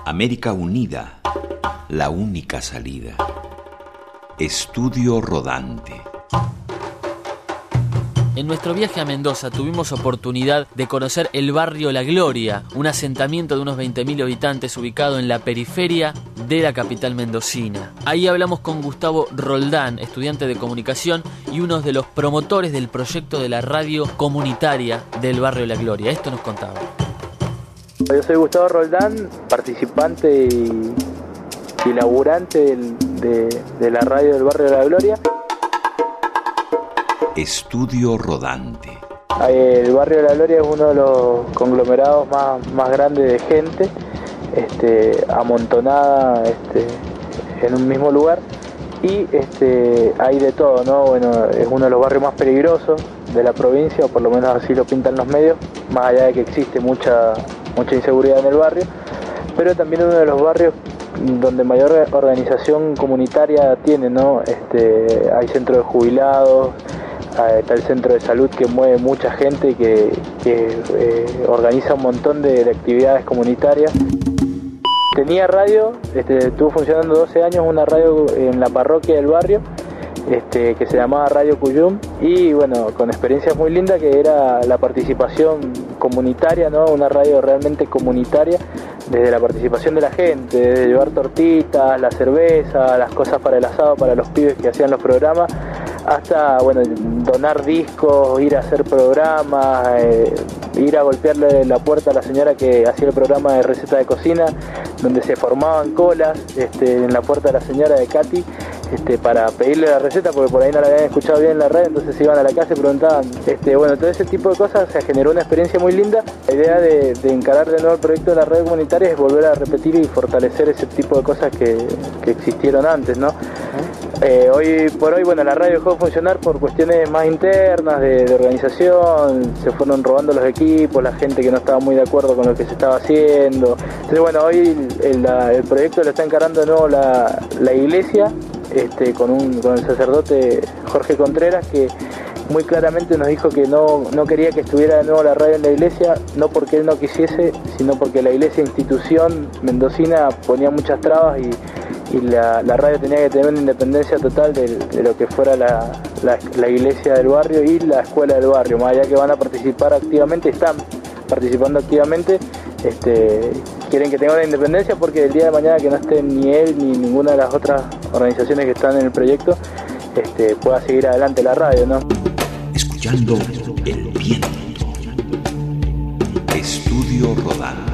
América Unida, la única salida. Estudio Rodante. En nuestro viaje a Mendoza tuvimos oportunidad de conocer el barrio La Gloria, un asentamiento de unos 20.000 habitantes ubicado en la periferia de la capital mendocina. Ahí hablamos con Gustavo Roldán, estudiante de comunicación y uno de los promotores del proyecto de la radio comunitaria del barrio La Gloria. Esto nos contaba. Yo soy Gustavo Roldán, participante y laburante de la radio del barrio de La Gloria. Estudio Rodante. El barrio de La Gloria es uno de los conglomerados más grandes de gente, amontonada en un mismo lugar, y hay de todo, ¿no? Bueno, es uno de los barrios más peligrosos de la provincia, o por lo menos así lo pintan los medios, más allá de que existe mucha inseguridad en el barrio, pero también uno de los barrios donde mayor organización comunitaria tiene, ¿no? Hay centros de jubilados, está el centro de salud que mueve mucha gente y que organiza un montón de actividades comunitarias. Tenía radio, estuvo funcionando 12 años una radio en la parroquia del barrio, que se llamaba Radio Cuyum, y bueno, con experiencias muy lindas, que era la participación comunitaria, ¿no? Una radio realmente comunitaria, desde la participación de la gente, desde llevar tortitas, la cerveza, las cosas para el asado, para los pibes que hacían los programas, hasta, bueno, donar discos, ir a hacer programas, ir a golpearle la puerta a la señora que hacía el programa de receta de cocina, donde se formaban colas en la puerta de la señora de Katy, para pedirle la receta, porque por ahí no la habían escuchado bien en la red, entonces iban a la casa y preguntaban. Bueno, todo ese tipo de cosas, se generó una experiencia muy linda. La idea de encarar de nuevo el proyecto de la red comunitaria es volver a repetir y fortalecer ese tipo de cosas que existieron antes, ¿no? Hoy por hoy, bueno, la radio dejó de funcionar por cuestiones más internas, de organización, se fueron robando los equipos, la gente que no estaba muy de acuerdo con lo que se estaba haciendo. Entonces, bueno, hoy el proyecto lo está encarando de nuevo la iglesia, con el sacerdote Jorge Contreras, que muy claramente nos dijo que no quería que estuviera de nuevo la radio en la iglesia, no porque él no quisiese, sino porque la iglesia, institución mendocina, ponía muchas trabas y la radio tenía que tener una independencia total de lo que fuera la iglesia del barrio y la escuela del barrio, más allá que van a participar activamente, están participando activamente, quieren que tenga una independencia, porque el día de mañana que no esté ni él ni ninguna de las otras organizaciones que están en el proyecto, pueda seguir adelante la radio, ¿no? Escuchando el viento. Estudio Rodante.